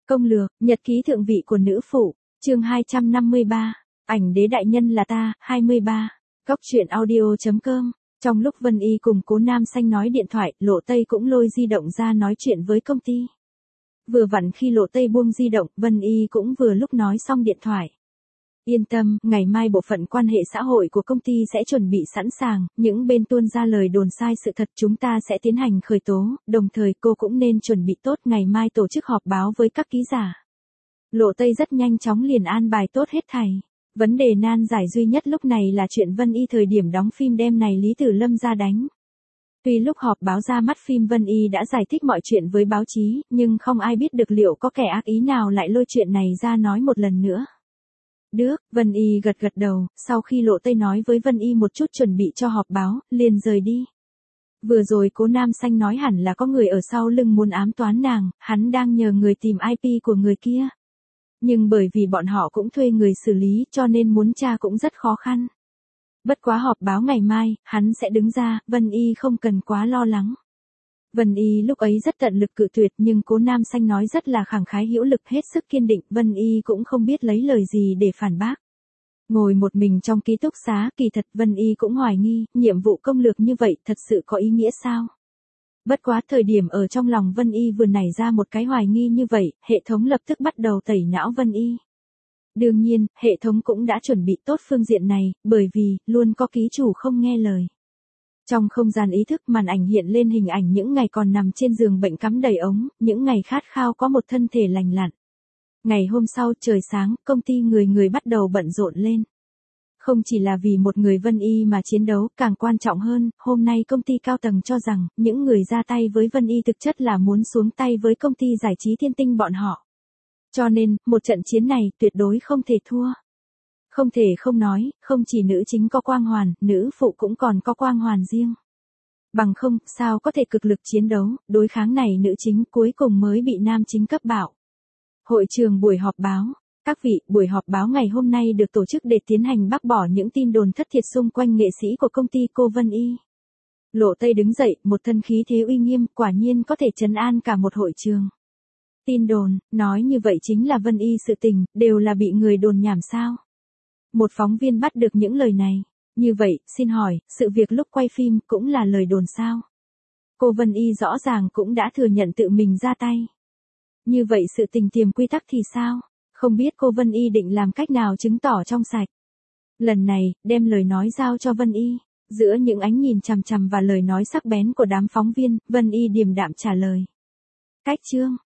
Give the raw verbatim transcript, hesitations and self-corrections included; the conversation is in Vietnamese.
Công lược, nhật ký thượng vị của nữ phụ, chương hai trăm năm mươi ba, ảnh đế đại nhân là ta, hai mươi ba, Cóc truyện audio chấm com. Trong lúc Vân Y cùng Cố Nam Xanh nói điện thoại, Lộ Tây cũng lôi di động ra nói chuyện với công ty. Vừa vặn khi Lộ Tây buông di động, Vân Y cũng vừa lúc nói xong điện thoại. Yên tâm, ngày mai bộ phận quan hệ xã hội của công ty sẽ chuẩn bị sẵn sàng, những bên tuôn ra lời đồn sai sự thật chúng ta sẽ tiến hành khởi tố, đồng thời cô cũng nên chuẩn bị tốt ngày mai tổ chức họp báo với các ký giả. Lộ Tây rất nhanh chóng liền an bài tốt hết thảy. Vấn đề nan giải duy nhất lúc này là chuyện Vân Y thời điểm đóng phim đêm này Lý Tử Lâm ra đánh. Tuy lúc họp báo ra mắt phim Vân Y đã giải thích mọi chuyện với báo chí, nhưng không ai biết được liệu có kẻ ác ý nào lại lôi chuyện này ra nói một lần nữa. Được, Vân Y gật gật đầu, sau khi Lộ Tây nói với Vân Y một chút chuẩn bị cho họp báo, liền rời đi. Vừa rồi Cố Nam Xanh nói hẳn là có người ở sau lưng muốn ám toán nàng, hắn đang nhờ người tìm i pê của người kia. Nhưng bởi vì bọn họ cũng thuê người xử lý cho nên muốn tra cũng rất khó khăn. Bất quá họp báo ngày mai, hắn sẽ đứng ra, Vân Y không cần quá lo lắng. Vân Y lúc ấy rất tận lực cự tuyệt nhưng Cố Nam Xanh nói rất là khẳng khái hữu lực hết sức kiên định, Vân Y cũng không biết lấy lời gì để phản bác. Ngồi một mình trong ký túc xá, kỳ thật Vân Y cũng hoài nghi, nhiệm vụ công lược như vậy thật sự có ý nghĩa sao? Bất quá thời điểm ở trong lòng Vân Y vừa nảy ra một cái hoài nghi như vậy, hệ thống lập tức bắt đầu tẩy não Vân Y. Đương nhiên, hệ thống cũng đã chuẩn bị tốt phương diện này, bởi vì, luôn có ký chủ không nghe lời. Trong không gian ý thức màn ảnh hiện lên hình ảnh những ngày còn nằm trên giường bệnh cắm đầy ống, những ngày khát khao có một thân thể lành lặn. Ngày hôm sau trời sáng, công ty người người bắt đầu bận rộn lên. Không chỉ là vì một người Vân Y mà chiến đấu, càng quan trọng hơn, hôm nay công ty cao tầng cho rằng, những người ra tay với Vân Y thực chất là muốn xuống tay với công ty giải trí Thiên Tinh bọn họ. Cho nên, một trận chiến này, tuyệt đối không thể thua. Không thể không nói, không chỉ nữ chính có quang hoàn, nữ phụ cũng còn có quang hoàn riêng. Bằng không, sao có thể cực lực chiến đấu, đối kháng này nữ chính cuối cùng mới bị nam chính cấp bạo. Hội trường buổi họp báo. Các vị, buổi họp báo ngày hôm nay được tổ chức để tiến hành bác bỏ những tin đồn thất thiệt xung quanh nghệ sĩ của công ty cô Vân Y. Lộ Tây đứng dậy, một thân khí thế uy nghiêm, quả nhiên có thể trấn an cả một hội trường. Tin đồn, nói như vậy chính là Vân Y sự tình, đều là bị người đồn nhảm sao? Một phóng viên bắt được những lời này. Như vậy, xin hỏi, sự việc lúc quay phim cũng là lời đồn sao? Cô Vân Y rõ ràng cũng đã thừa nhận tự mình ra tay. Như vậy sự tình tiềm quy tắc thì sao? Không biết cô Vân Y định làm cách nào chứng tỏ trong sạch. Lần này, đem lời nói giao cho Vân Y. Giữa những ánh nhìn chằm chằm và lời nói sắc bén của đám phóng viên, Vân Y điềm đạm trả lời. Cách chương,